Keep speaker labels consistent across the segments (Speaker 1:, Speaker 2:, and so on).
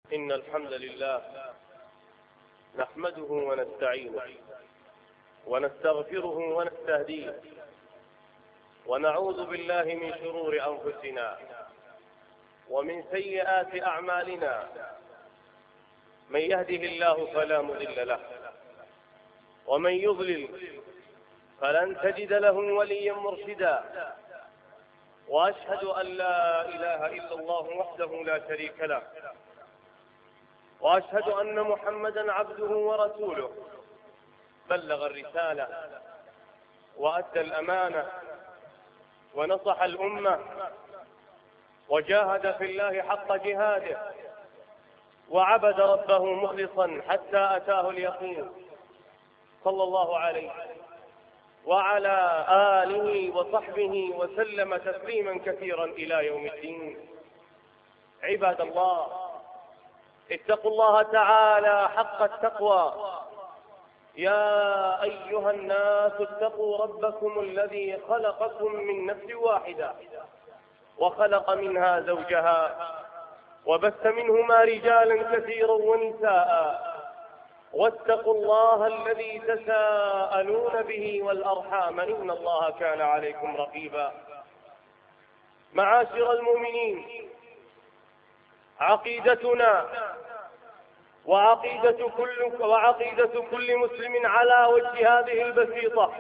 Speaker 1: إن الحمد لله نحمده ونستعينه ونستغفره ونستهديه ونعوذ بالله من شرور أنفسنا ومن سيئات أعمالنا. من يهده الله فلا مضل له ومن يضلل فلن تجد له وليا مرشدا، وأشهد أن لا إله إلا الله وحده لا شريك له، وأشهد أن محمدا عبده ورسوله، بلغ الرسالة وأدى الأمانة ونصح الأمة وجاهد في الله حق جهاده وعبد ربه مخلصا حتى أتاه اليقين، صلى الله عليه وعلى آله وصحبه وسلم تسليما كثيرا إلى يوم الدين. عباد الله، اتقوا الله تعالى حق التقوى. يا أيها الناس اتقوا ربكم الذي خلقكم من نفس واحدة وخلق منها زوجها وبث منهما رجالا كثيرا ونساء، واتقوا الله الذي تساءلون به والأرحام إن الله كان عليكم رقيبا. معاشر المؤمنين، عقيدتنا وعقيدة كل مسلم على وجه هذه البسيطة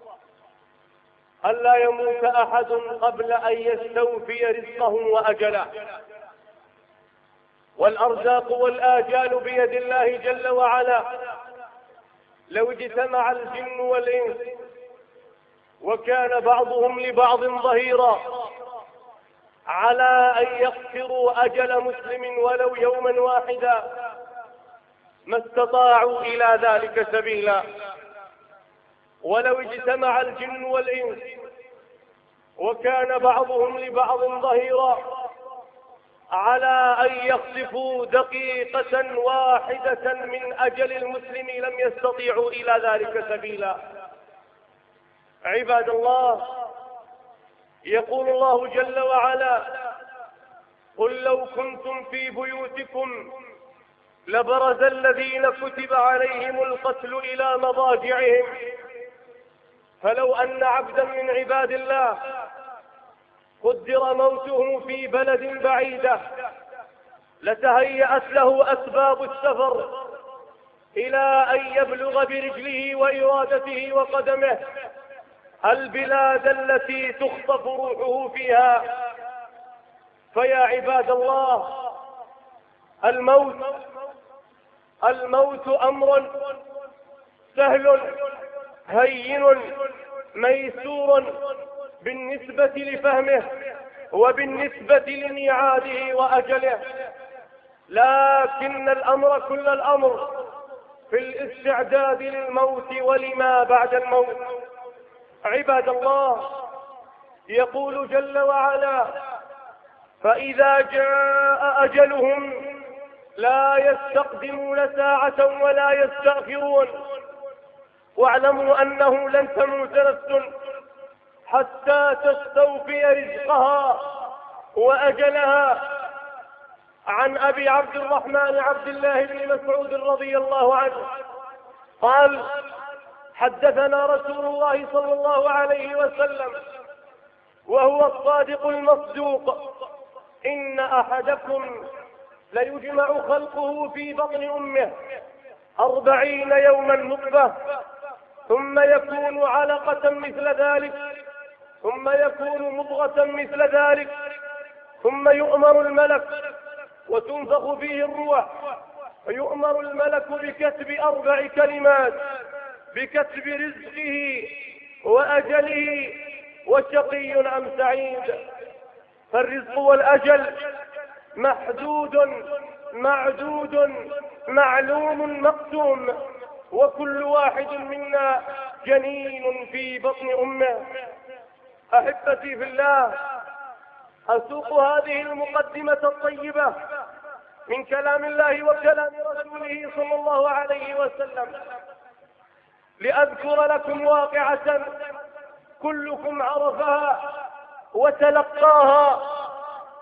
Speaker 1: ألا يموت أحد قبل أن يستوفي رزقه وأجله، والأرزاق والآجال بيد الله جل وعلا. لو اجتمع الجن والإنس وكان بعضهم لبعض ظهيرا على أن يقصروا أجل مسلم ولو يوما واحدا ما استطاعوا إلى ذلك سبيلا. ولو اجتمع الجن والإنس وكان بعضهم لبعض ظهيرا على أن يخطفوا دقيقة واحدة من أجل المسلم لم يستطيعوا إلى ذلك سبيلا. عباد الله، يقول الله جل وعلا: قل لو كنتم في بيوتكم لبرز الذين كتب عليهم القتل إلى مضاجعهم، فلو أن عبدا من عباد الله قدر موته في بلد بعيدة لتهيأت له أسباب السفر إلى أن يبلغ برجله وإرادته وقدمه البلاد التي تخطف روحه فيها. فيا عباد الله، الموت أمر سهل هين ميسور بالنسبة لفهمه وبالنسبة لميعاده وأجله، لكن الأمر كل الأمر في الاستعداد للموت ولما بعد الموت. عباد الله، يقول جل وعلا: فإذا جاء أجلهم لا يستقدمون ساعة ولا يستأخرون، واعلموا أنه لن تموت نفس حتى تستوفي رزقها وأجلها. عن أبي عبد الرحمن عبد الله بن مسعود رضي الله عنه قال: حدثنا رسول الله صلى الله عليه وسلم وهو الصادق المصدوق: إن أحدكم ليجمع خلقه في بطن أمه 40 يوما نطفة، ثم يكون علقة مثل ذلك، ثم يكون مضغة مثل ذلك، ثم يؤمر الملك وتنفخ فيه الروح، فيؤمر الملك بكتب 4 كلمات: بكتب رزقه وأجله وشقي أم سعيد. فالرزق والأجل محدود معدود معلوم مقسوم، وكل واحد منا جنين في بطن أمه. أحبتي في الله، أسوق هذه المقدمة الطيبة من كلام الله وكلام رسوله صلى الله عليه وسلم لأذكر لكم واقعة كلكم عرفها وتلقاها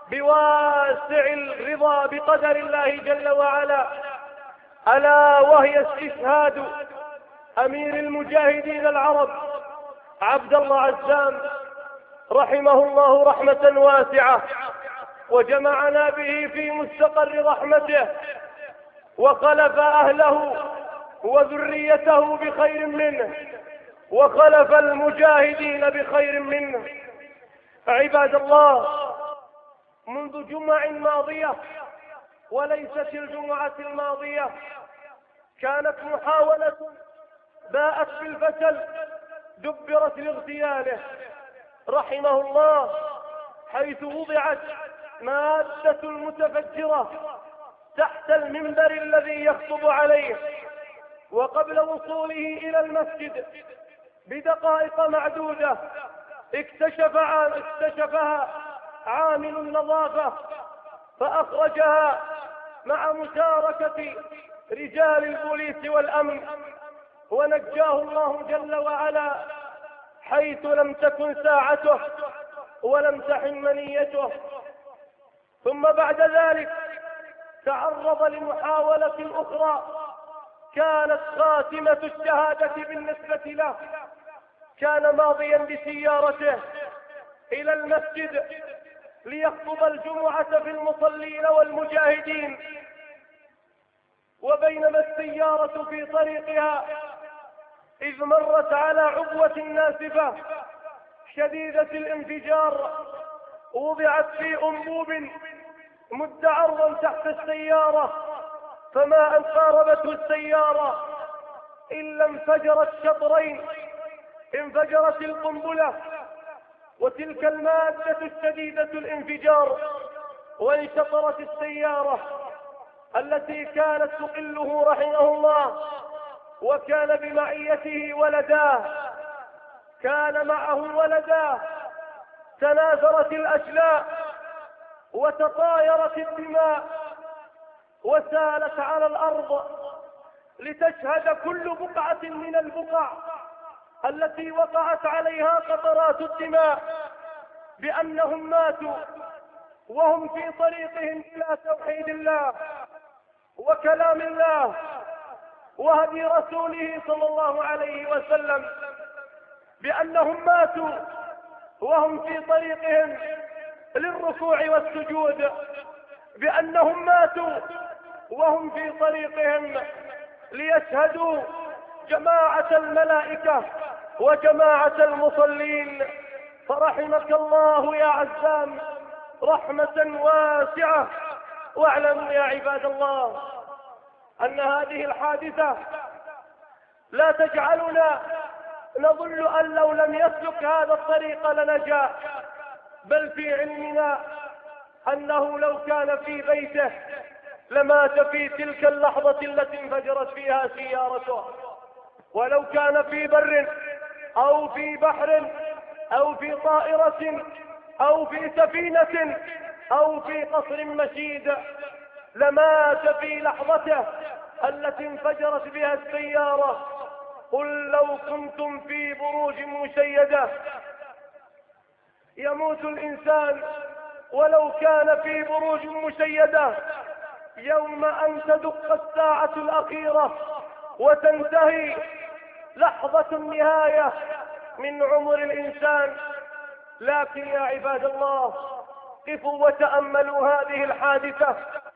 Speaker 2: بواسع الرضا بقدر الله جل وعلا، ألا وهي استشهاد أمير المجاهدين العرب عبد الله عزام رحمه الله رحمة واسعة، وجمعنا به في مستقر رحمته، وخلف أهله وذريته بخير منه، وخلف المجاهدين بخير منه. عباد الله، منذ جمع ماضية وليست الجمعة الماضية كانت محاولة باءت بالفشل دبرت لاغتياله رحمه الله، حيث وضعت مادة المتفجرة تحت المنبر الذي يخطب عليه، وقبل وصوله إلى المسجد بدقائق معدودة اكتشفها عامل النظافة فأخرجها مع مشاركة رجال البوليس والأمن، ونجاه الله جل وعلا حيث لم تكن ساعته ولم تحن منيته. ثم بعد ذلك تعرض لمحاولة أخرى كانت خاتمة الشهادة بالنسبة له. كان ماضيا بسيارته إلى المسجد ليخطب الجمعة في المصلين والمجاهدين، وبينما السيارة في طريقها إذ مرت على عبوة ناسفة شديدة الانفجار وضعت في أنبوب مد عرضا تحت السيارة، فما أن قاربته السيارة إلا انفجرت شطرين، انفجرت القنبلة وتلك المادة الشديدة الانفجار، وانشطرت السيارة التي كانت تقله رحمه الله، وكان بمعيته ولداه، كان معه ولداه. تناثرت الأشلاء وتطايرت الدماء وسالت على الأرض لتشهد كل بقعة من البقع التي وقعت عليها قطرات الدماء بأنهم ماتوا وهم في طريقهم إلى توحيد الله وكلام الله وهدي رسوله صلى الله عليه وسلم، بأنهم ماتوا وهم في طريقهم للركوع والسجود، بأنهم ماتوا وهم في طريقهم ليشهدوا جماعة الملائكة وجماعة المصلين. فرحمك الله يا عزام رحمة واسعة. واعلموا يا عباد الله أن هذه الحادثة لا تجعلنا نظن أن لو لم يسلك هذا الطريق لنجا، بل في علمنا أنه لو كان في بيته لمات في تلك اللحظة التي انفجرت فيها سيارته، ولو كان في بر أو في بحر أو في طائرة أو في سفينة أو في قصر مشيد لمات في لحظته التي انفجرت بها السيارة. قل لو كنتم في بروج مشيدة يموت الإنسان ولو كان في بروج مشيدة يوم أن تدق الساعة الأخيرة وتنتهي لحظة النهاية من عمر الإنسان. لكن يا عباد الله قفوا وتأملوا هذه الحادثة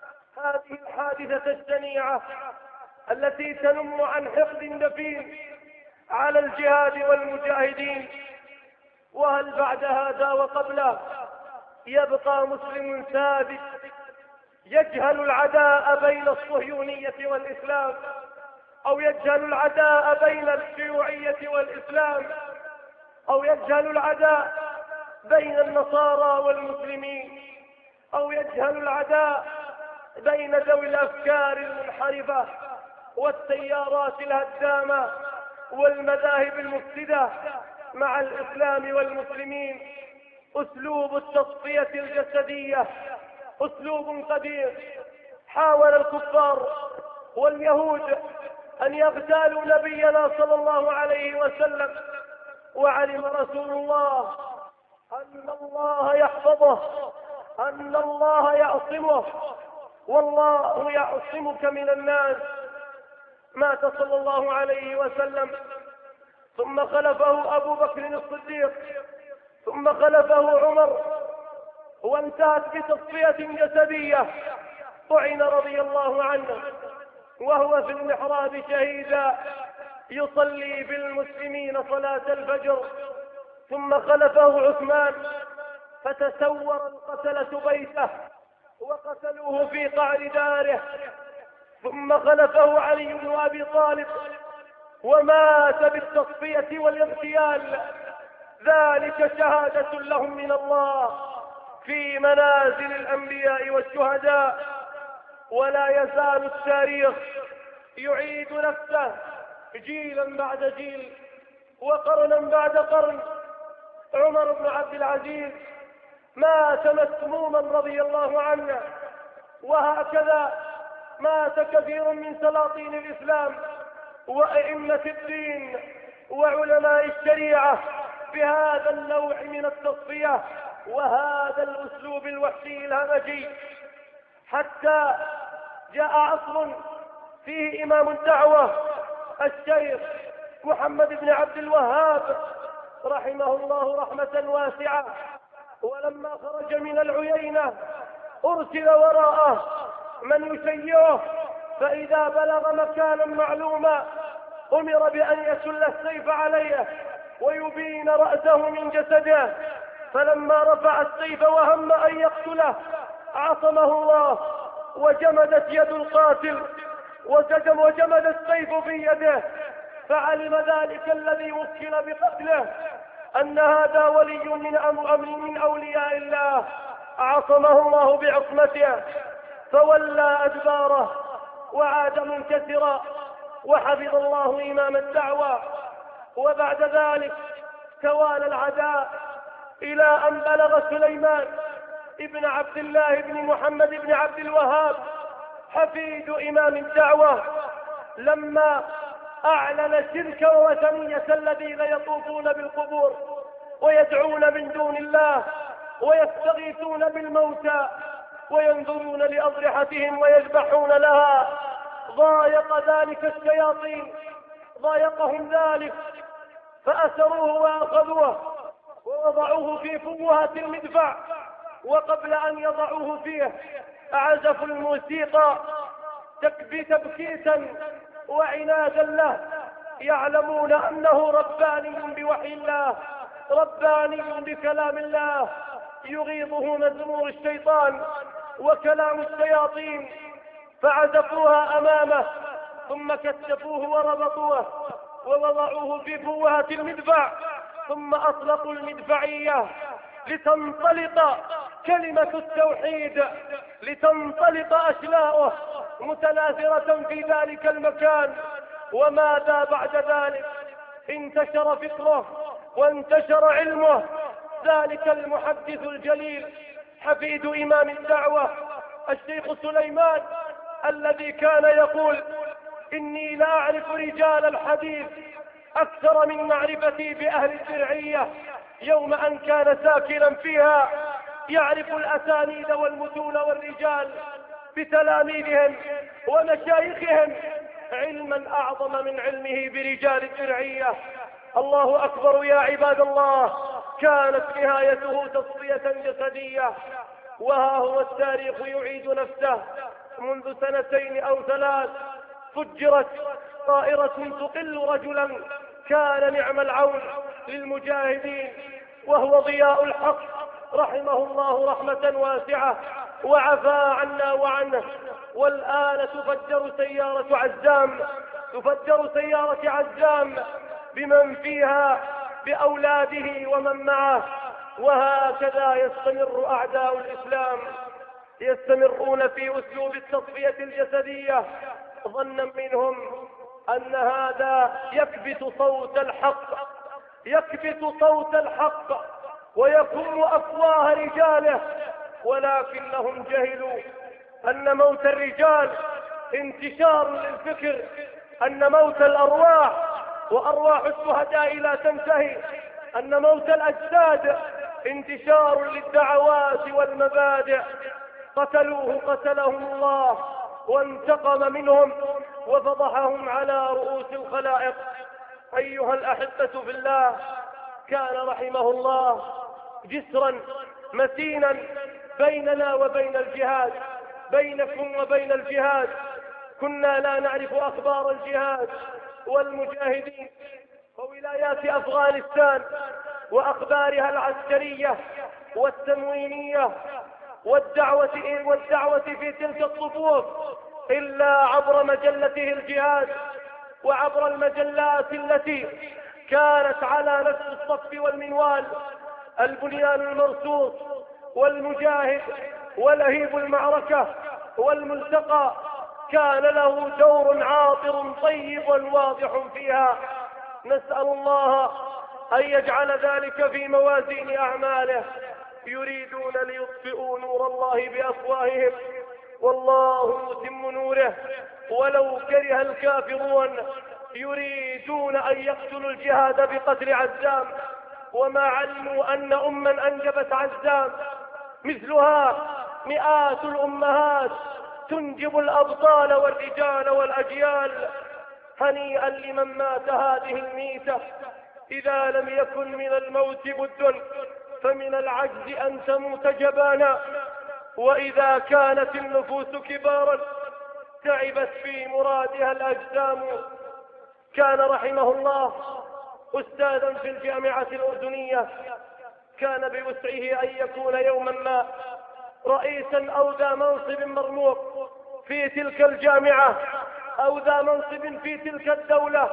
Speaker 2: الشنيعة التي تنم عن حقد دفين على الجهاد والمجاهدين. وهل بعد هذا وقبله يبقى مسلم ثابت يجهل العداء بين الصهيونية والإسلام، أو يجهل العداء بين الشيوعية والإسلام، أو يجهل العداء بين النصارى والمسلمين، أو يجهل العداء بين ذوي الأفكار المنحرفة والتيارات الهدامة والمذاهب المفسدة مع الإسلام والمسلمين؟ أسلوب التصفية الجسدية أسلوب قدير. حاول الكفار واليهود أن يغتالوا نبينا صلى الله عليه وسلم، وعلم رسول الله أن الله يحفظه أن الله يعصمه، والله يعصمك من الناس. مات صلى الله عليه وسلم، ثم خلفه أبو بكر الصديق، ثم خلفه عمر، وانتهت بتصفية جسدية. طعن رضي الله عنه وهو في المحراب شهيدا يصلي بالمسلمين صلاة الفجر. ثم خلفه عثمان، فتسور القتلة بيته وقتلوه في قعر داره. ثم خلفه علي بن أبي طالب ومات بالتصفية والاغتيال. ذلك شهادة لهم من الله في منازل الأنبياء والشهداء. ولا يزال التاريخ يعيد نفسه جيلا بعد جيل وقرنا بعد قرن. عمر بن عبد العزيز مات مسموما رضي الله عنه، وهكذا مات كثير من سلاطين الإسلام وأئمة الدين وعلماء الشريعة بهذا النوع من التصفية وهذا الأسلوب الوحشي الهمجي، حتى جاء عصر فيه إمام الدعوة الشيخ محمد بن عبد الوهاب رحمه الله رحمة واسعة، ولما خرج من العيينة أرسل وراءه من يشيعه، فإذا بلغ مكانا معلوما أمر بأن يسل السيف عليه ويبين رأسه من جسده. فلما رفع السيف وهم أن يقتله عصمه الله، وجمدت يد القاتل وجمد السيف في يده، فعلم ذلك الذي وكل بقتله أن هذا ولي من أولياء الله، عصمه الله بعصمته، فولى أدباره وعاد منكسرا، وحفظ الله إمام الدعوة. وبعد ذلك توالى العداء إلى أن بلغ سليمان ابن عبد الله بن محمد بن عبد الوهاب حفيد إمام الدعوة، لما أعلن شرك ووثنية الذين يطوفون بالقبور ويدعون من دون الله ويستغيثون بالموتى وينظرون لأضرحتهم ويذبحون لها. ضايق ذلك الشياطين، ضايقهم ذلك، فأسروه وأخذوه ووضعوه في فوهة المدفع، وقبل أن يضعوه فيه عزفوا الموسيقى تبكيتا وعنادا له، يعلمون أنه رباني بوحي الله، رباني بكلام الله، يغيظه مزمور الشيطان وكلام الشياطين. فعزفوها أمامه، ثم كتفوه وربطوه ووضعوه في فوهة المدفع، ثم أطلقوا المدفعية لتنطلق كلمة التوحيد، لتنطلق أشلاؤه متناثرة في ذلك المكان. وماذا بعد ذلك؟ انتشر فكره وانتشر علمه. ذلك المحدث الجليل حفيد إمام الدعوة الشيخ سليمان، الذي كان يقول: إني لا أعرف رجال الحديث أكثر من معرفتي بأهل الدرعية، يوم أن كان ساكنا فيها يعرف الأسانيد والمتون والرجال بتلاميذهم ومشايخهم علما أعظم من علمه برجال الدرعية. الله أكبر يا عباد الله. كانت نهايته تصفية جسدية، وها هو التاريخ يعيد نفسه. منذ 2 أو 3 فجرت طائرة تقل رجلا كان نعم العون للمجاهدين، وهو ضياء الحق رحمه الله رحمة واسعة وعفى عنا وعنه. والآن تفجر سيارة عزام بمن فيها بأولاده ومن معه. وهكذا يستمر أعداء الإسلام، يستمرون في أسلوب التصفية الجسدية، ظنا منهم أن هذا يكبت صوت الحق ويكون أفواه رجاله، ولكنهم جهلوا أن موت الرجال انتشار للفكر، أن موت الأرواح وأرواح الشهداء لا تنتهي، أن موت الأجساد انتشار للدعوات والمبادئ، قتلهم الله وانتقم منهم وفضحهم على رؤوس الخلائق. أيها الأحبة في الله، كان رحمه الله جسرا متينا بيننا وبين الجهاد، بينكم وبين الجهاد. كنا لا نعرف أخبار الجهاد والمجاهدين وولايات أفغانستان وأخبارها العسكرية والتموينية والدعوة في تلك الصفوف إلا عبر مجلته الجهاد، وعبر المجلات التي كانت على نفس الصف والمنوال: البنيان المرصوص، والمجاهد، ولهيب المعركة، والملتقى. كان له دور عاطر طيب واضح فيها. نسأل الله أن يجعل ذلك في موازين أعماله. يريدون ليطفئوا نور الله بأفواههم والله متم نوره ولو كره الكافرون. يريدون أن يقتلوا الجهاد بقتل عزام، وما علموا أن أما أنجبت عزام مثلها مئات الأمهات تنجب الأبطال والرجال والأجيال. هنيئا لمن مات هذه الميتة. إذا لم يكن من الموت بد فمن العجز أن تموت جبانا. وإذا كانت النفوس كبارا تعبت في مرادها الأجسام. كان رحمه الله أستاذا في الجامعة الأردنية. كان بوسعه أن يكون يوما ما رئيسا أو ذا منصب مرموق في تلك الجامعة أو ذا منصب في تلك الدولة،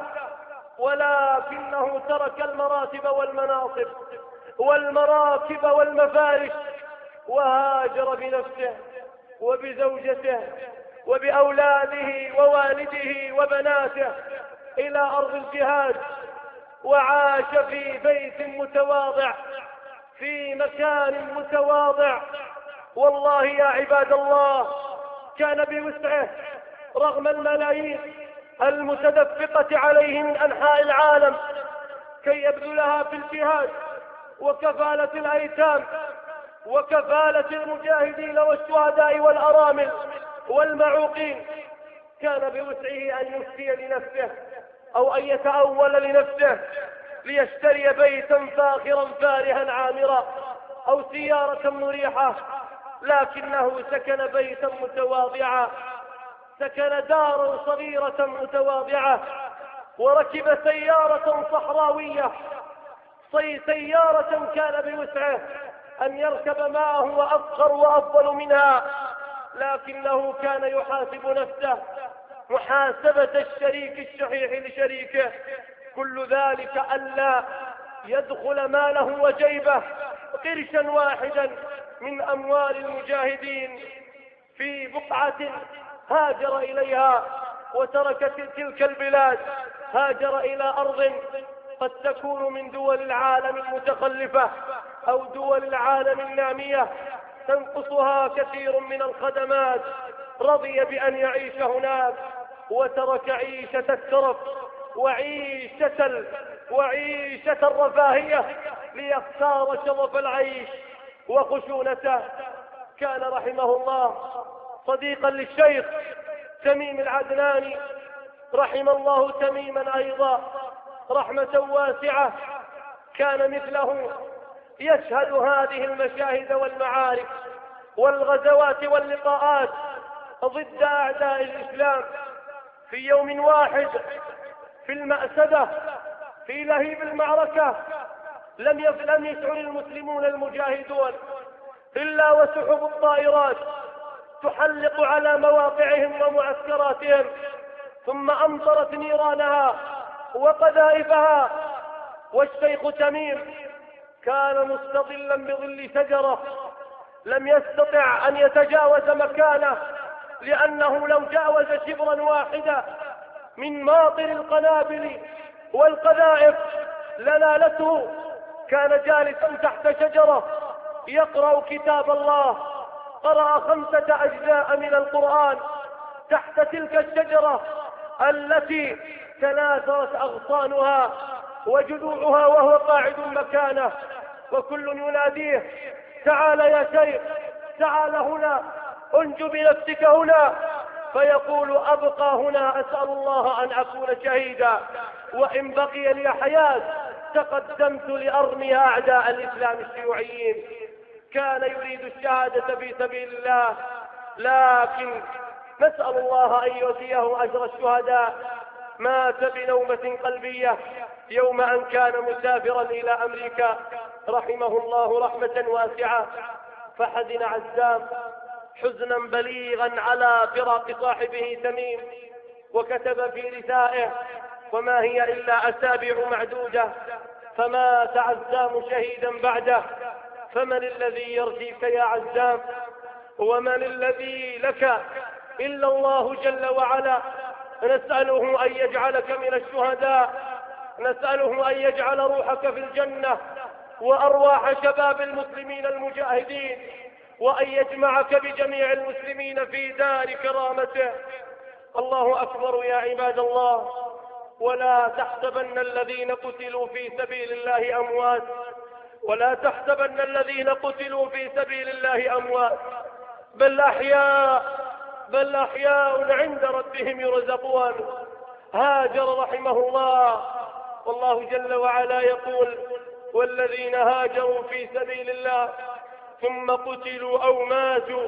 Speaker 2: ولكنه ترك المراتب والمناصب والمراكب والمفارش وهاجر بنفسه وبزوجته وبأولاده ووالده وبناته إلى أرض الجهاد، وعاش في بيت متواضع في مكان متواضع. والله يا عباد الله، كان بوسعه رغم الملايين المتدفقة عليه من أنحاء العالم كي يبذلها في الجهاد وكفالة الأيتام وكفالة المجاهدين والشهداء والأرامل والمعوقين. كان بوسعه أن يفتي لنفسه أو أن يتأول لنفسه ليشتري بيتا فاخرا فارها عامرا أو سيارة مريحة، لكنه سكن بيتا متواضعا، سكن دارا صغيرة متواضعة، وركب سيارة صحراوية. سيارة كان بوسعه أن يركب ما هو أفخر وأفضل منها، لكنه كان يحاسب نفسه محاسبة الشريك الشحيح لشريكه. كل ذلك ألا يدخل ماله وجيبه قرشا واحدا من أموال المجاهدين في بقعة هاجر إليها وترك تلك البلاد. هاجر إلى أرض قد تكون من دول العالم المتخلفة أو دول العالم النامية تنقصها كثير من الخدمات. رضي بأن يعيش هناك وترك عيشة الترف وعيشة الرفاهية ليختار شرف العيش وخشونته. كان رحمه الله صديقا للشيخ تميم العدناني، رحم الله تميما أيضا رحمة واسعة. كان مثله يشهد هذه المشاهد والمعارك والغزوات واللقاءات ضد أعداء الإسلام. في يوم واحد في المأسدة في لهيب المعركة لم يشعر المسلمون المجاهدون إلا وسحب الطائرات تحلق على مواقعهم ومعسكراتهم، ثم أمطرت نيرانها وقذائفها. والشيخ تميم كان مستظلا بظل شجرة، لم يستطع أن يتجاوز مكانه، لأنه لو جاوز شبرا واحدا من ماطر القنابل والقذائف لنالته. كان جالسا تحت شجرة يقرأ كتاب الله، قرأ 5 أجزاء من القرآن تحت تلك الشجرة التي تناثرت أغصانها وجذوعها وهو قاعد مكانه. وكل يناديه: تعال يا شيخ، تعال هنا، انج بنفسك هنا، فيقول: أبقى هنا، أسأل الله أن أكون شهيدا، وإن بقي لي حياة تقدمت لأرمي أعداء الإسلام الشيوعيين. كان يريد الشهادة في سبيل الله، لكن نسأل الله أن يؤتيه أجر الشهداء. مات بنومة قلبية يوم أن كان مسافرا إلى أمريكا رحمه الله رحمة واسعة، فحزن عزام حزنا بليغا على فراق صاحبه تميم، وكتب في رثائه: وما هي إلا أسابيع معدودة فمات عزام شهيدا بعده، فمن الذي يرجيك يا عزام؟ ومن الذي لك إلا الله جل وعلا. نسأله أن يجعلك من الشهداء، نسأله أن يجعل روحك في الجنة وأرواح شباب المسلمين المجاهدين، وأن يجمعك بجميع المسلمين في دار كرامته. الله أكبر يا عباد الله. ولا تحسبن الذين قتلوا في سبيل الله أموات، ولا تحسبن الذين قتلوا في سبيل الله أموات، بل أحياء عند ربهم يرزقون. هاجر رحمه الله، والله جل وعلا يقول: والذين هاجروا في سبيل الله ثم قتلوا أو ماتوا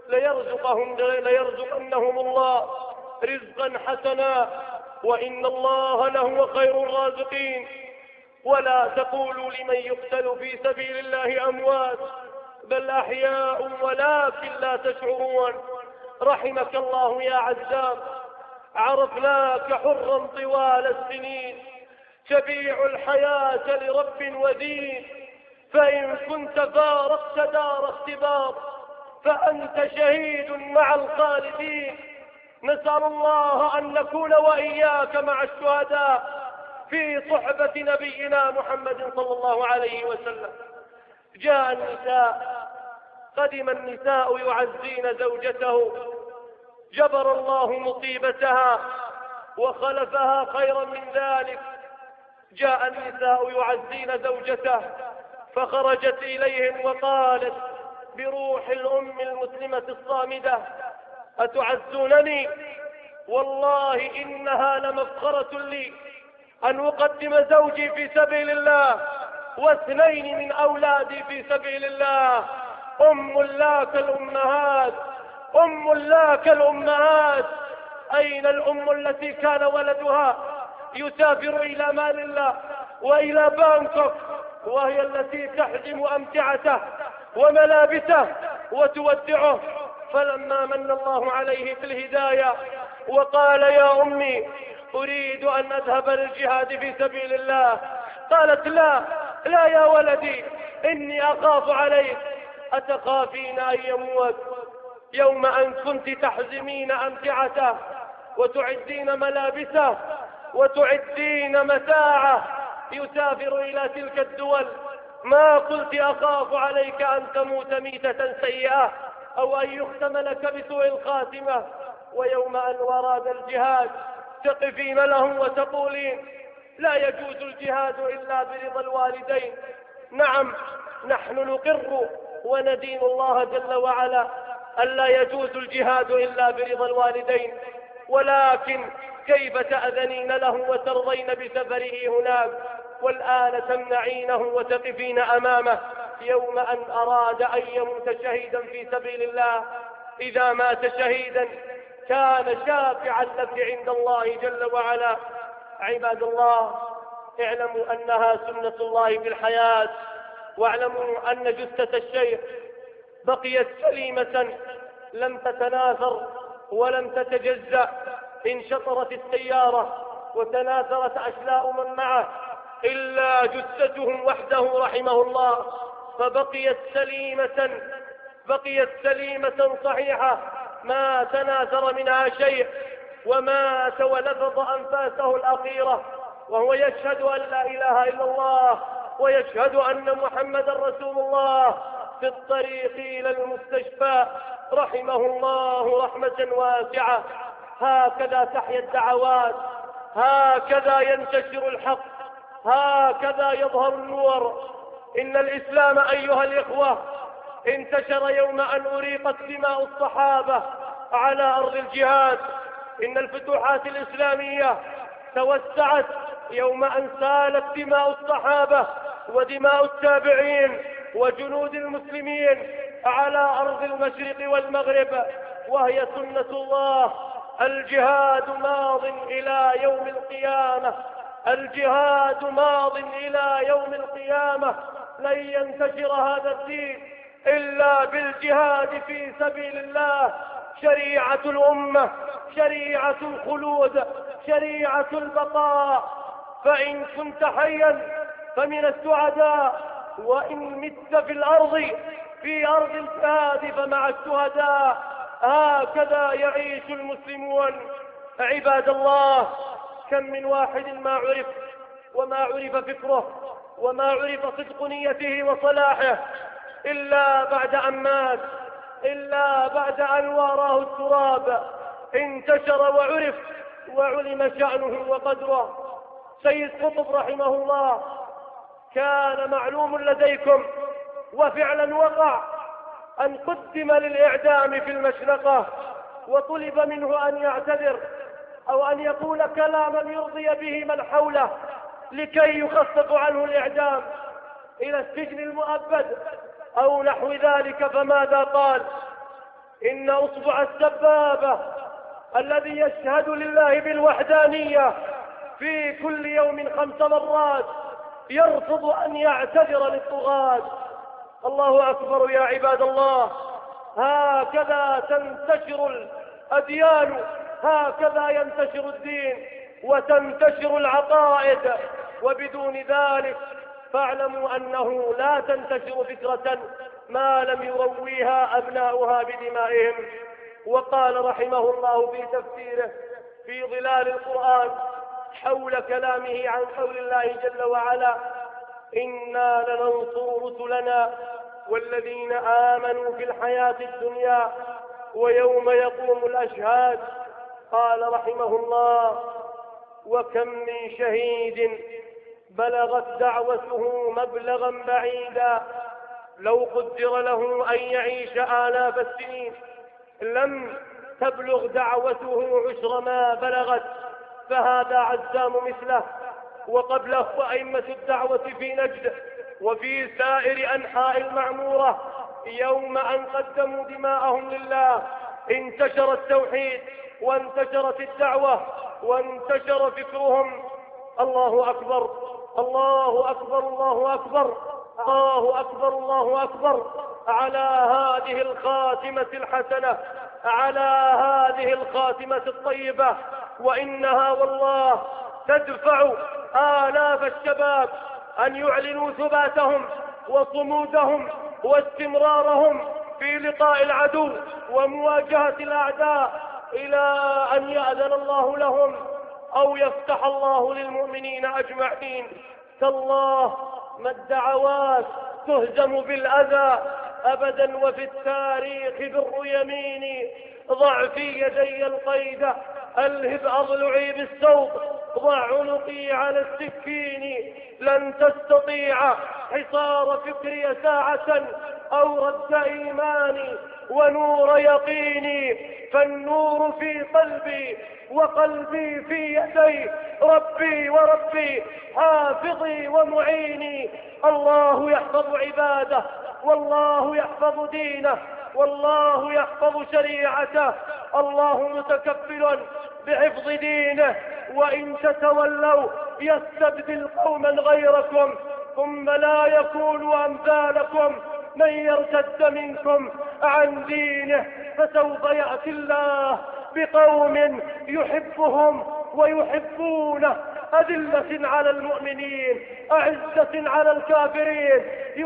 Speaker 2: ليرزقنهم الله رزقا حسنا وإن الله لهو خير الرازقين. ولا تقولوا لمن يقتل في سبيل الله أموات، بل أحياء ولكن لا تشعرون. رحمك الله يا عزام، عرفناك حرا طوال السنين، تبيع الحياة لرب ودين، فإن كنت فارقت دار اختبار فأنت شهيد مع الخالدين. نسأل الله أن نكون وإياك مع الشهداء في صحبة نبينا محمد صلى الله عليه وسلم. جاء النساء، قدم النساء يعزين زوجته، جبر الله مصيبتها وخلفها خيرا من ذلك. جاء النساء يعزين زوجته، فخرجت إليهم وقالت بروح الأم المسلمة الصامدة: أتعزونني؟ والله إنها لمفخرة لي أن أقدم زوجي في سبيل الله واثنين من أولادي في سبيل الله. أم لاك الأمهات، أم لاك الأمهات. أين الأم التي كان ولدها يسافر إلى مال الله وإلى بانكوك، وهي التي تحجم أمتعته وملابسه وتودعه؟ فلما من الله عليه في الهداية وقال: يا أمي أريد أن أذهب للجهاد في سبيل الله، قالت: لا يا ولدي، إني أخاف عليك. أتخافين أن يموت يوم أن كنت تحزمين أمتعته وتعدين ملابسه وتعدين متاعه يسافر إلى تلك الدول؟ ما قلت أخاف عليك أن تموت ميتة سيئة أو أن يختم لك بسوء الخاتمة. ويوم أن وراد الجهاد تقفين له وتقولين: لا يجوز الجهاد إلا برضا الوالدين. نعم، نحن نقر وندين الله جل وعلا ألا يجوز الجهاد إلا برضا الوالدين، ولكن كيف تأذنين له وترضين بسفره هناك والآن تمنعينه وتقفين أمامه يوم أن أراد أن يموت شهيدا في سبيل الله؟ إذا مات شهيدا كان شافعا لك عند الله جل وعلا. عباد الله، اعلموا أنها سنة الله في الحياة، واعلموا أن جثة الشيخ بقيت سليمة لم تتناثر ولم تتجزأ. انشطرت السيارة وتناثرت أشلاء من معه إلا جثته وحده رحمه الله، فبقيت سليمة صحيحة ما تناثر منها شيء، ومات ولفظ أنفاسه الأخيرة وهو يشهد أن لا إله إلا الله ويشهد أن محمد رسول الله في الطريق إلى المستشفى رحمه الله رحمة واسعة. هكذا تحيا الدعوات، هكذا ينتشر الحق، هكذا يظهر النور، إن الإسلام أيها الإخوة انتشر يوم أن أريقت دماء الصحابة على أرض الجهاد. إن الفتوحات الإسلامية توسعت يوم أن سالت دماء الصحابة ودماء التابعين وجنود المسلمين على أرض المشرق والمغرب، وهي سنة الله. الجهاد ماض إلى يوم القيامة، الجهاد ماض إلى يوم القيامة. لن ينتشر هذا الدين إلا بالجهاد في سبيل الله. شريعة الأمة، شريعة الخلود، شريعة البقاء. فإن كنت حيا فمن السعداء، وإن مت في أرض الجهاد فمع الشهداء. هكذا يعيش المسلمون. عباد الله، كم من واحد ما عرف وما عرف فكره وما عرف صدق نيته وصلاحه إلا بعد أن مات، إلا بعد أن واراه التراب. انتشر وعرف وعلم شأنه وقدره. سيد قطب رحمه الله كان معلوم لديكم وفعلا وقع أن قدم للإعدام في المشنقة، وطلب منه أن يعتذر أو أن يقول كلاما يرضي به من حوله لكي يخفف عنه الإعدام إلى السجن المؤبد أو نحو ذلك. فماذا قال؟ إن أصبع السبابة الذي يشهد لله بالوحدانية في كل يوم 5 مرات يرفض أن يعتذر للطغاة. الله أكبر يا عباد الله. هكذا تنتشر الأديان، هكذا ينتشر الدين وتنتشر العقائد. وبدون ذلك فاعلموا أنه لا تنتشر فكرة ما لم يرويها أبناؤها بدمائهم. وقال رحمه الله في تفسيره في ظلال القرآن حول كلامه عن قول الله جل وعلا: إنا لننصر رسلنا والذين آمنوا في الحياة الدنيا ويوم يقوم الأشهاد. قال رحمه الله: وكم من شهيد بلغت دعوته مبلغا بعيدا لو قدر له أن يعيش آلاف السنين لم تبلغ دعوته 10 ما بلغت. فهذا عزام مثله، وقبله أئمة الدعوة في نجد وفي سائر أنحاء المعمورة يوم أن قدموا دماءهم لله. انتشر التوحيد وانتشرت الدعوة وانتشر فكرهم. الله أكبر، الله أكبر، الله أكبر، الله أكبر، الله أكبر على هذه الخاتمة الحسنة، على هذه الخاتمة الطيبة. وإنها والله تدفع آلاف الشباب أن يعلنوا ثباتهم وصمودهم واستمرارهم في لقاء العدو ومواجهة الأعداء إلى أن يأذن الله لهم أو يفتح الله للمؤمنين أجمعين. تالله ما الدعوات تهزم بالأذى أبدا، وفي التاريخ بر يميني. ضع في يدي القيد، ألهب أضلعي بالسوط، ضع عنقي على السكين. لن تستطيع حصار فكري ساعة أو رد إيماني ونور يقيني. فالنور في قلبي وقلبي في يدي، ربي وربي حافظي ومعيني. الله يحفظ عباده، والله يحفظ دينه، والله يحفظ شريعته. الله متكفل بحفظ دينه، وإن تتولوا يستبدل قوما غيركم ثم لا يكونوا أمثالكم. من يرتد منكم عن دينه فسوف يأتي الله بقوم يحبهم ويحبونه، أذلة على المؤمنين أعزة على الكافرين،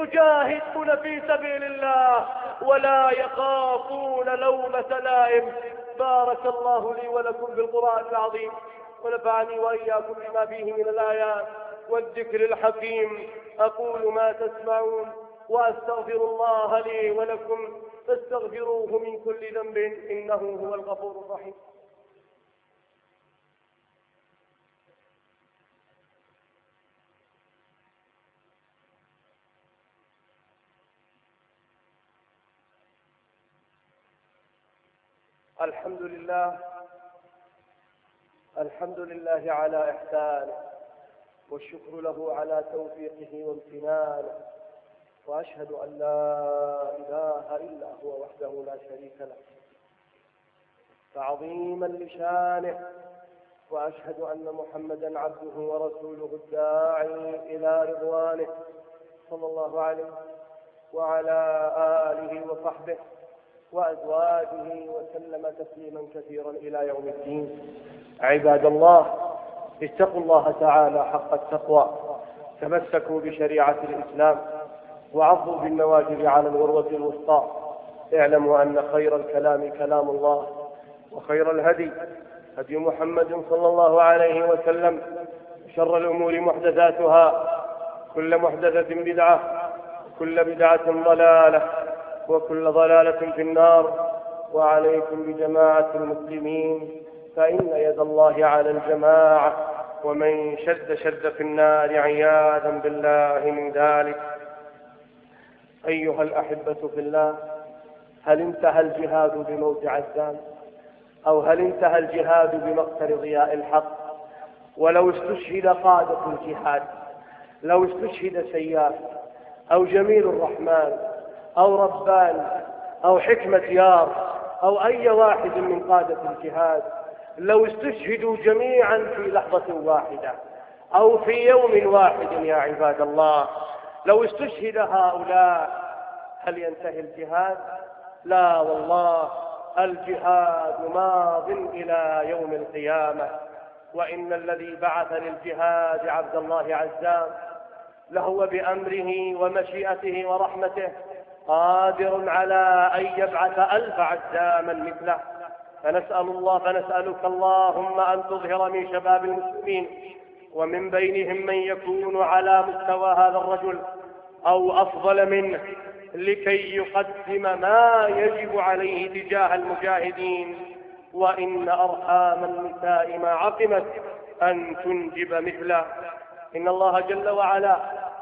Speaker 2: يجاهدون في سبيل الله ولا يخافون لومة لائم. بارك الله لي ولكم بالقرآن العظيم، ونفعني وإياكم بما فيه من الآيات والذكر الحكيم. أقول ما تسمعون وأستغفر الله لي ولكم فاستغفروه من كل ذنب إنه هو الغفور الرحيم. الحمد لله، الحمد لله على إحسانه، والشكر له على توفيقه وامتنانه، وأشهد أن لا إله إلا هو وحده لا شريك له تعظيما لشانه، وأشهد أن محمدا عبده ورسوله الداعي إلى رضوانه صلى الله عليه وعلى آله وصحبه وأزواجه وسلم تسليما كثيرا إلى يوم الدين. عباد الله، اتقوا الله تعالى حق التقوى، تمسكوا بشريعة الإسلام وعضوا بالنواجذ على العروة الوثقى. اعلموا أن خير الكلام كلام الله، وخير الهدي هدي محمد صلى الله عليه وسلم، شر الأمور محدثاتها، كل محدثة بدعة، وكل بدعة ضلالة، وكل ضلالة في النار. وعليكم بجماعة المسلمين، فإن يد الله على الجماعة، ومن شد في النار عياذا بالله من ذلك. أيها الأحبة في الله، هل انتهى الجهاد بموت عزام؟ أو هل انتهى الجهاد بمقتل ضياء الحق؟ ولو استشهد قادة الجهاد، لو استشهد سياف أو جميل الرحمن أو ربان أو حكمة يار أو أي واحد من قادة الجهاد، لو استشهدوا جميعا في لحظة واحدة أو في يوم واحد يا عباد الله، لو استشهد هؤلاء، هل ينتهي الجهاد؟ لا والله، الجهاد ماض إلى يوم القيامة. وإن الذي بعث للجهاد عبد الله عزام لهو بأمره ومشيئته ورحمته قادر على أن يبعث 1000 عزاما مثله. فنسألك اللهم أن تظهر من شباب المسلمين ومن بينهم من يكون على مستوى هذا الرجل أو أفضل منه، لكي يقدم ما يجب عليه تجاه المجاهدين. وإن أرحام النساء ما عقمت أن تنجب مثله. إن الله جل وعلا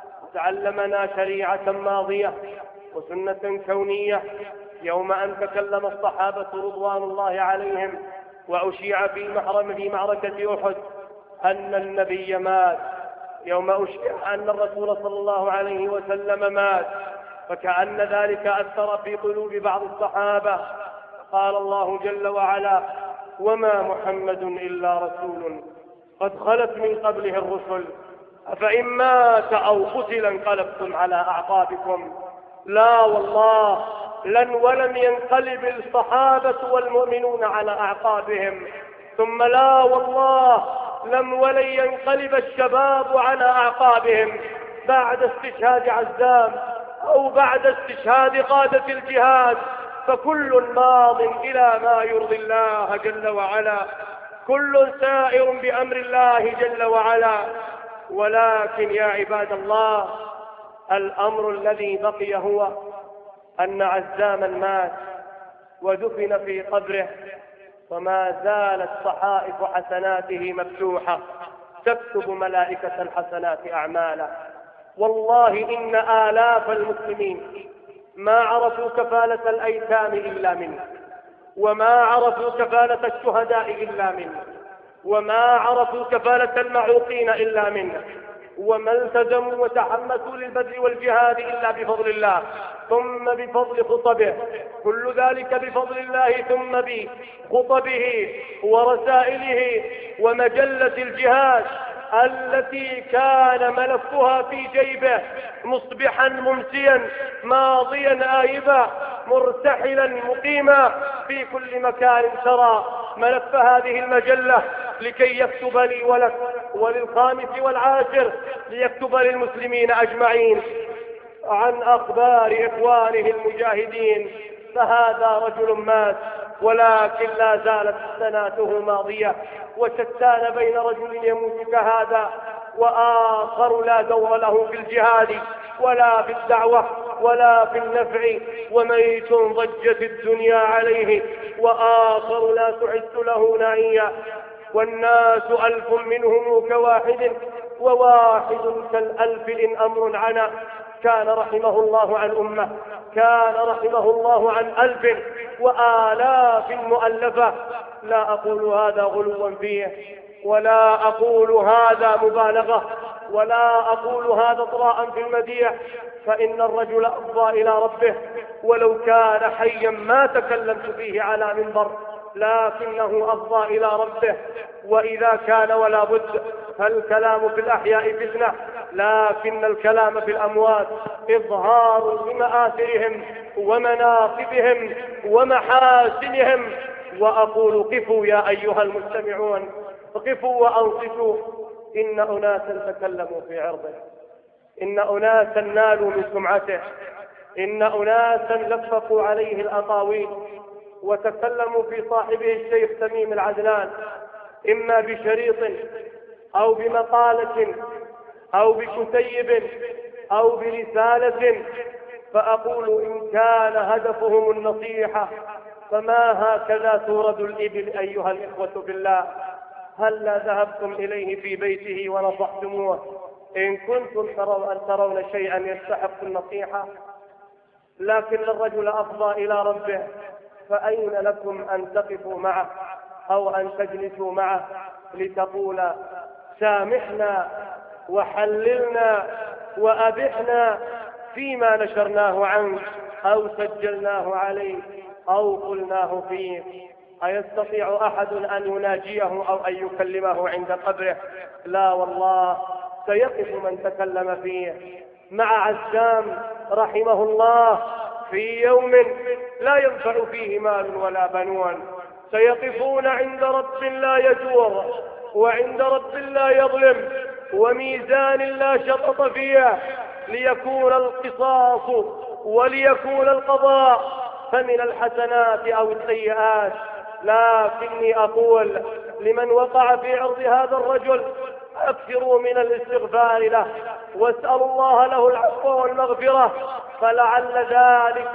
Speaker 2: تعلمنا شريعة ماضية وسنة كونية يوم أن تكلم الصحابة رضوان الله عليهم وأشيع في معركة أحد أن النبي مات، يوم أشيع أن الرسول صلى الله عليه وسلم مات، فكأن ذلك أثر في قلوب بعض الصحابة. قال الله جل وعلا: وما محمد إلا رسول قد خلت من قبله الرسل أفإن مات أو قتل انقلبتم على أعقابكم. لا والله، لن ولن ينقلب الصحابة والمؤمنون على أعقابهم. ثم لا والله، لم ولن ينقلب الشباب على أعقابهم بعد استشهاد عزام أو بعد استشهاد قادة الجهاد، فكل ماض إلى ما يرضي الله جل وعلا، كل سائر بأمر الله جل وعلا. ولكن يا عباد الله، الأمر الذي بقي هو أن عزاما مات ودفن في قبره، وما زالت صحائف حسناته مفتوحة تكتب ملائكة الحسنات أعماله. والله إن آلاف المسلمين ما عرفوا كفالة الأيتام إلا منه، وما عرفوا كفالة الشهداء إلا منه، وما عرفوا كفالة المعوقين إلا منه، وما التزموا وتحمسوا للبذل والجهاد إلا بفضل الله ثم بفضل خطبه، كل ذلك بفضل الله ثم بخطبه ورسائله ومجلة الجهاد التي كان ملفها في جيبه، مصبحا ممسيا ماضيا آيبا مرتحلا مقيما في كل مكان ترى ملف هذه المجلة لكي يكتب لي ولك وللخامس والعاشر ليكتب للمسلمين أجمعين عن أخبار إخوانه المجاهدين. فهذا رجل مات ولكن لا زالت حسناته ماضية، وشتان بين رجل يموت كهذا وآخر لا دور له في الجهاد ولا في الدعوة ولا في النفع، وميت ضجت الدنيا عليه وآخر لا تحس له نعيا. والناس 1000 منهم كواحد، وواحد كالألف إن أمر عنا. كان رحمه الله عن أمة كان رحمه الله عن 1000 وآلاف مؤلفة. لا أقول هذا غلوا فيه، ولا أقول هذا مبالغة، ولا أقول هذا اطراء في المديح، فإن الرجل أفضى إلى ربه، ولو كان حيا ما تكلمت فيه على منبر، لكنه أفضى إلى ربه. وإذا كان ولا بد، فالكلام في الأحياء فتنة، لكن الكلام في الأموات إظهار لمآثرهم ومناقبهم ومحاسنهم. وأقول قفوا يا أيها المستمعون، قفوا وأنصتوا. إن أناسا تكلموا في عرضه، إن أناسا نالوا من سمعته، إن أناسا لفقوا عليه الأقاويل وتكلموا في صاحبه الشيخ تميم العدنان، إما بشريط أو بمقالة أو بكتيب أو برسالة. فأقول إن كان هدفهم النصيحة فما هكذا تورد الإبل أيها الإخوة بالله. هلا ذهبتم إليه في بيته ونصحتموه إن كنتم ترون شيئا يستحق النصيحة؟ لكن الرجل أفضى إلى ربه، فأين لكم أن تقفوا معه أو أن تجلسوا معه لتقول سامحنا وحللنا وأبحنا فيما نشرناه عنك أو سجلناه عليه أو قلناه فيه؟ أيستطيع أحد أن يناجيه أو أن يكلمه عند قبره؟ لا والله، سيقف من تكلم فيه مع عزام رحمه الله في يوم لا ينفع فيه مال ولا بنون. سيقفون عند رب لا يجور، وعند رب لا يظلم، وميزان لا شطط فيه، ليكون القصاص وليكون القضاء، فمن الحسنات أو السيئات. لكني أقول لمن وقع في عرض هذا الرجل أكثروا من الاستغفار له، واسألوا الله له العفو والمغفرة، فلعل ذلك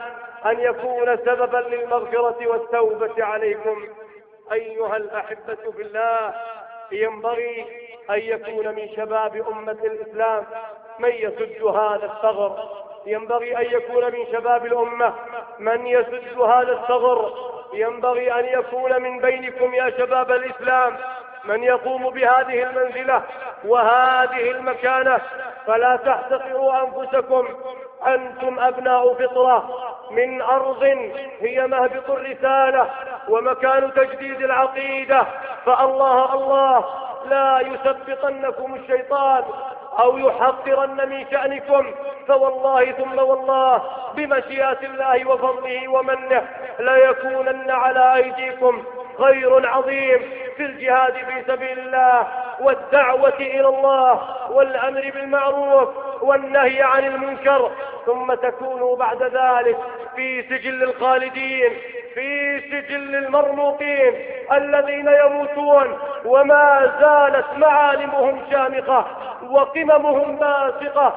Speaker 2: أن يكون سببا للمغفرة والتوبة عليكم. أيها الأحبة في الله، ينبغي أن يكون من شباب أمة الإسلام من يسد هذا الثغر، ينبغي أن يكون من شباب الأمة من يسد هذا الثغر، ينبغي أن يكون من بينكم يا شباب الإسلام من يقوم بهذه المنزلة وهذه المكانة. فلا تحتقروا أنفسكم، أنتم أبناء فطرة من أرض هي مهبط الرسالة ومكان تجديد العقيدة، فالله الله لا يثبطنكم الشيطان أو يحقرن من شأنكم، فوالله ثم والله بمشيئة الله وفضله ومنه ليكونن على أيديكم خير عظيم في الجهاد في سبيل الله والدعوة إلى الله والأمر بالمعروف والنهي عن المنكر، ثم تكونوا بعد ذلك في سجل الخالدين، في سجل المرموقين الذين يموتون وما زالت معالمهم شامخة وقممهم باسقة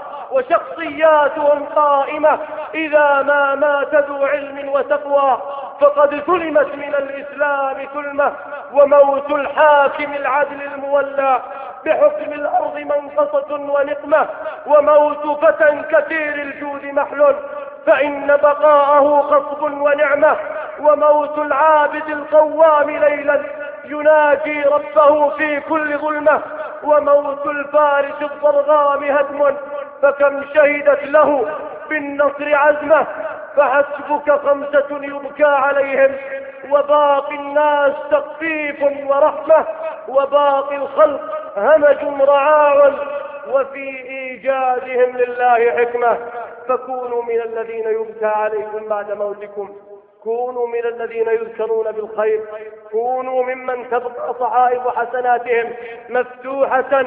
Speaker 2: وشخصياتهم قائمة. إذا ما مات ذو علم وتقوى فقد سلمت من الإسلام سلمة، وموت الحاكم العدل المولى بحكم الأرض منقصة ونقمة، وموت فتى كثير الجود محل فإن بقاءه خصب ونعمة، وموت العابد القوام ليلا يناجي ربه في كل ظلمة، وموت الفارس الضرغام هدم فكم شهدت له بالنصر عزمه. فحسبك 5 يبكى عليهم وباقي الناس تخفيف ورحمة، وباقي الخلق همج رعاع وفي إيجادهم لله حكمة. فكونوا من الذين يبكى عليكم بعد موتكم، كونوا من الذين يذكرون بالخير، كونوا ممن تبقى صحائف حسناتهم مفتوحة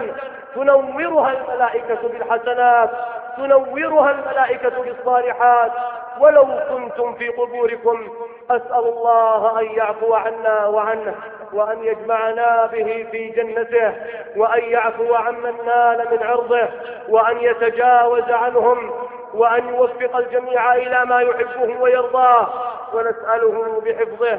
Speaker 2: تنورها الملائكة بالحسنات، تنورها الملائكة بالصالحات. ولو كنتم في قبوركم أسأل الله أن يعفو عنا وعنه، وأن يجمعنا به في جنته، وأن يعفو عمن نال من عرضه، وأن يتجاوز عنهم، وأن يوفق الجميع إلى ما يحبه ويرضاه. ونسأله بحفظه،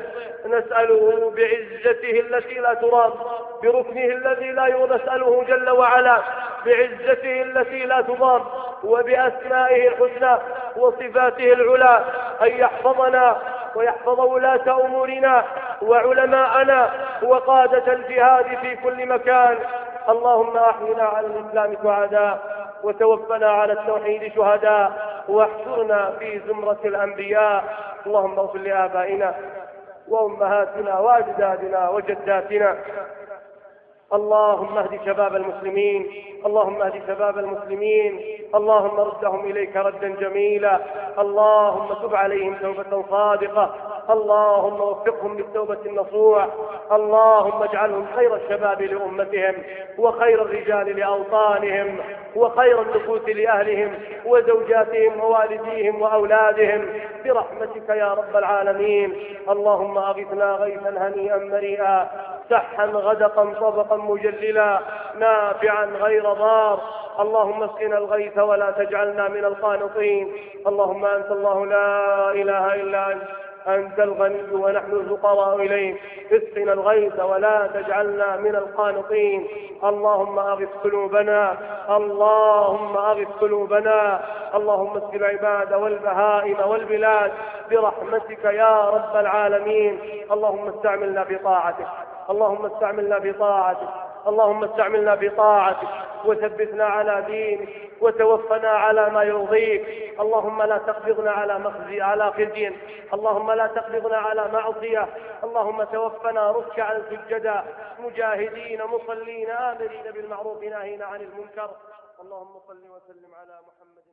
Speaker 2: نسأله بعزته التي لا تراد، بركنه الذي لا يرد، نسأله جل وعلا بعزته التي لا تضام وبأسمائه الحسنى وصفاته العلى أن يحفظنا ويحفظ ولاة أمورنا وعلماءنا وقادة الجهاد في كل مكان. اللهم أحينا على الإسلام سعداء وتوفنا على التوحيد شهداء واحشرنا في زمرة الأنبياء. اللهم اغفر لآبائنا وأمهاتنا وأجدادنا وجداتنا. اللهم اهد شباب المسلمين، اللهم اهد شباب المسلمين، اللهم ردهم إليك ردا جميلا، اللهم تب عليهم توبة صادقة، اللهم وفقهم للتوبة النصوح، اللهم اجعلهم خير الشباب لأمتهم وخير الرجال لأوطانهم وخير النفوس لأهلهم وزوجاتهم ووالديهم وأولادهم برحمتك يا رب العالمين. اللهم أغثنا غيثا هنيئا مريئا سحا غدقا طبقا مجللا نافعا غير ضار. اللهم اسقنا الغيث ولا تجعلنا من القانطين. اللهم أنت الله لا إله إلا أنت الغني ونحن الفقراء إليك، اسقنا الغيث ولا تجعلنا من القانطين. اللهم أغث قلوبنا، اللهم أغث قلوبنا، اللهم اسق العباد والبهائم والبلاد برحمتك يا رب العالمين. اللهم استعملنا في طاعتك، اللهم استعملنا في طاعتك، اللهم استعملنا في طاعتك وثبتنا على دينك وتوفنا على ما يرضيك. اللهم لا تقبضنا على خزي، اللهم لا تقبضنا على معصية، اللهم توفنا ركعا سجدا مجاهدين مصلين آمرين بالمعروف ناهين عن المنكر. اللهم صل وسلم على محمد.